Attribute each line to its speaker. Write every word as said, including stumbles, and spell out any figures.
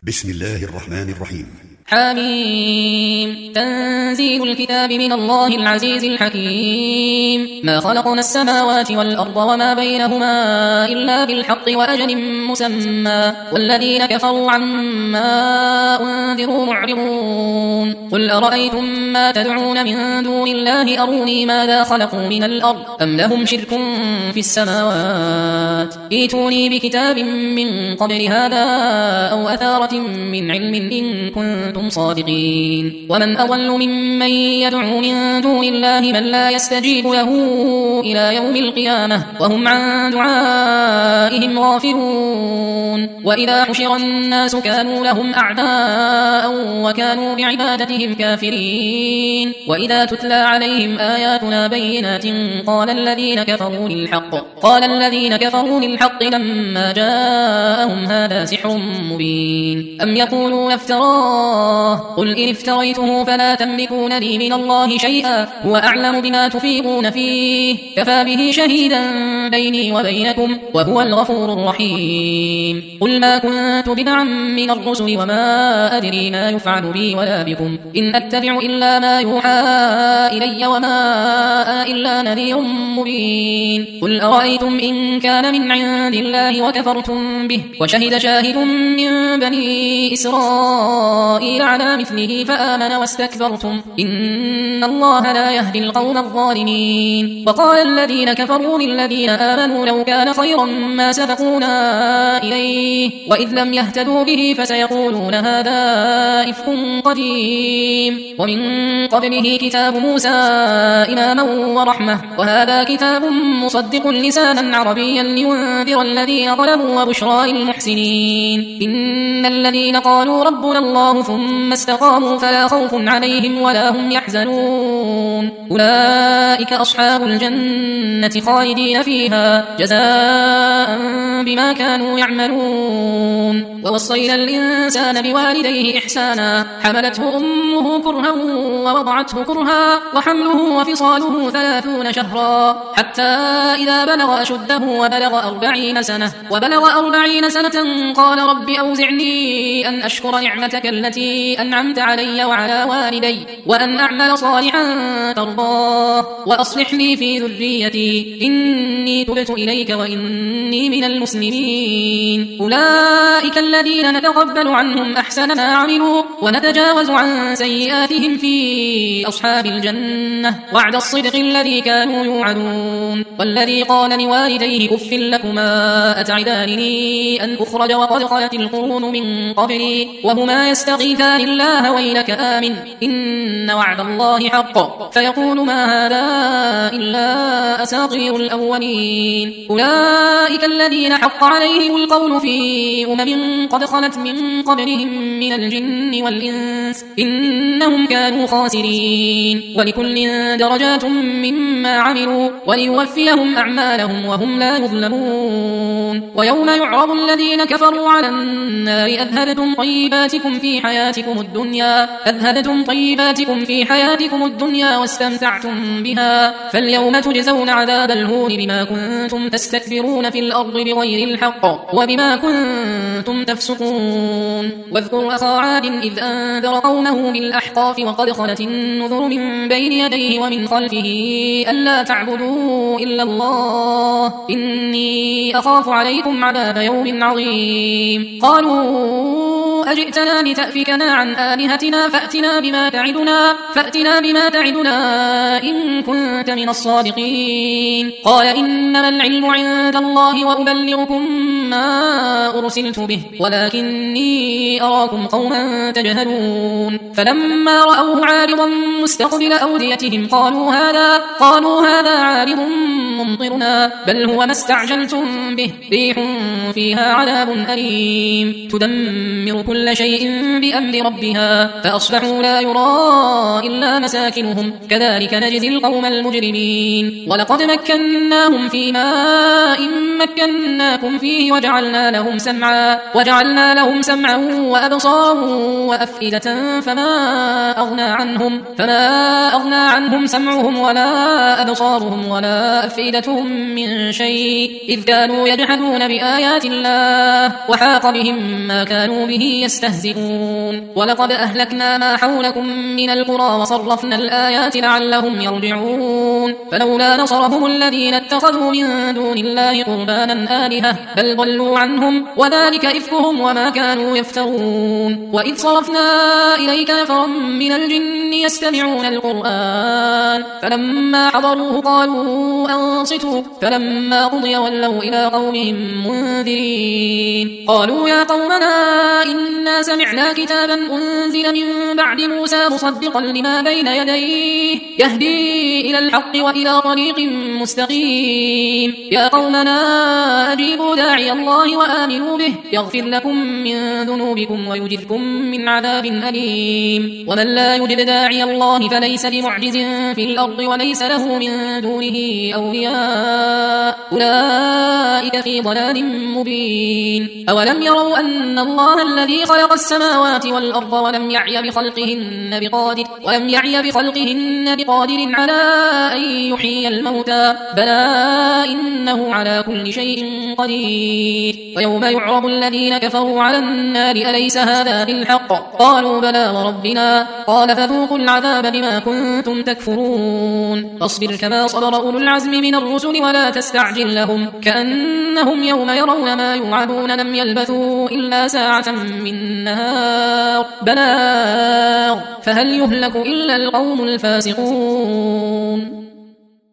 Speaker 1: بسم الله الرحمن الرحيم.
Speaker 2: حميم. تنزيل الكتاب من الله العزيز الحكيم. ما خلقنا السماوات والأرض وما بينهما إلا بالحق وأجل مسمى والذين كفروا عما أنذروا معرضون. قل أرأيتم ما تدعون من دون الله أروني ماذا خلقوا من الأرض أم لهم شرك في السماوات ائتوني بكتاب من قبل هذا أو أثارة من علم إن كنتم صادقين. ومن أضل ممن يدعو من دون الله من لا يستجيب له إلى يوم القيامة وهم عن دعائهم غافلون. وإذا حشر الناس كانوا لهم أعداء وكانوا بعبادتهم كافرين. وإذا تتلى عليهم آياتنا بينات قال الذين كفروا للحق قال الذين كفروا للحق لما جاءهم هذا سحر مبين. أم يقولون افتراه قل إن افتريته فلا تملكون لي من الله شيئا هو أعلم بما تفيضون فيه كفى به شهيدا بيني وبينكم وهو الغفور الرحيم. قل ما كنت بدعا من الرسل وما أدري ما يفعل بي ولا بكم إن أتبع إلا ما يوحى إلي وما أنا إلا نذير مبين. قل أرأيتم إن كان من عند الله وكفرتم به وشهد شاهد من بني إسرائيل على مثله فآمن واستكبرتم إن الله لا يهدي القوم الظالمين. وقال الذين كفروا للذين آمنوا لو كان خيرا ما سبقونا إليه وإذ لم يهتدوا به فسيقولون هذا إفك قديم. ومن قبله كتاب موسى إماما ورحمة وهذا كتاب مصدق لسانا عربيا لينذر الذين ظلموا وبشرى للمحسنين. إن الذين قالوا ربنا الله ثم استقاموا فلا خوف عليهم ولا هم يحزنون أولئك أصحاب الجنة خالدين فيها جزاء بما كانوا يعملون. ووصينا الإنسان بوالديه إحسانا حملته أمه كرها ووضعته كرها وحمله وفصاله ثلاثون شهرا حتى إذا بلغ أشده وبلغ أربعين سنة وبلغ أربعين سنة قال رب أوزعني أن أشكر نعمتك التي أنعمت علي وعلى والدي وأن أعمل صالحا ترضاه وأصلح لي في ذريتي إني تبت إليك وإني من المسلمين. أولئك الذين نتقبل عنهم أحسن ما عملوا ونتجاوز عن سيئاتهم في أصحاب الجنة وعد الصدق الذي كانوا يوعدون. والذي قال لوالديه أف لكما أتعدانني أن أخرج وقد خلت القرون من قبلي وهما يستغيثان الله ويلك آمن إن وعد الله حق فيقول ما هذا إلا أساطير الأولين. أولئك الذين حق عليهم القول في أمم قد خلت من قبلهم من الجن والإنس إنهم كانوا خاسرين. ولكل درجات مما عملوا وليوفيهم أعمالهم وهم لا يظلمون. ويوم يعرض الذين كفروا على النار أذهبتم طيباتكم في حياتكم الدنيا أذهبتم طيباتكم في حياتكم الدنيا واستمتعتم بها فاليوم تجزون عذاب الهون بما كنتم تستكبرون في الأرض بغير الحق وبما كنتم تفسقون. واذكر أخا عاد إذ أنذر قومه بالأحقاف وقد خلت النذر من بين يديه ومن خلفه ألا تعبدوا إلا الله إني أخاف عليكم عذاب يوم عظيم. قالوا أجئتنا لتأفكنا عن آلهتنا فأتنا بما تعدنا فأتنا بما تعدنا إن كنت من الصادقين. قال إنما العلم عند الله وأبلغكم ما أرسلت به ولكني أراكم قوما تجهلون. فلما رأوه عارضا مستقبل أوديتهم قالوا هذا قالوا هذا عارض ممطرنا بل هو ما استعجلتم به ريح فيها عذاب أليم تدمر كل شيء بأمر ربها فأصبحوا لا يرى إلا مساكنهم كذلك نجزي القوم المجرمين. ولقد مكناهم في ماء مكناكم فيه وجعلنا لهم سمعا وجعلنا لهم سمعا وأبصارا وأفئدة فما أغنى عنهم فما أغنى عنهم سمعهم ولا أبصارهم ولا أفئدتهم من شيء إذ كانوا يجحدون بآيات الله وحاق بهم ما كانوا به يستهزئون ولقد أهلكنا ما حولكم من القرى وصرفنا الآيات لعلهم يرجعون فلولا نصرهم الذين اتخذوا من دون الله قربانا آلهة بل ضلوا عنهم وذلك إفكهم وما كانوا يفترون وإذ صرفنا إليك نفرا من الجن يستمعون القرآن فلما حضروه قالوا أنصتوا فلما قضي ولوا إلى قومهم منذرين قالوا يا قومنا إنا سمعنا كتابا أنزل من بعد موسى مصدقا لما بين يديه يهدي إلى الحق وإلى طريق مستقيم يا قومنا أجيبوا داعي الله وآمنوا به يغفر لكم من ذنوبكم ويجركم من عذاب أليم ومن لا يجب داعي الله فليس بمعجز في الأرض وليس له من دونه أولياء أولئك في ضلال مبين أولم يروا أن الله الذي خلق السماوات والأرض ولم يعي بخلقهن بقادر ولم يعي بخلقهن بقادر على أن يحيي الموتى بلى إنه على كل شيء قدير ويوم يعرض الذين كفروا على النار أليس هذا بالحق قالوا بلى وربنا قال فذوقوا العذاب بما كنتم تكفرون فاصبر كما صبر أولو العزم من الرسل ولا تستعجل لهم كأنهم يوم يرون ما يوعدون لم يلبثوا إلا ساعة من نهار بلاغ فهل يهلك إلا القوم الفاسقون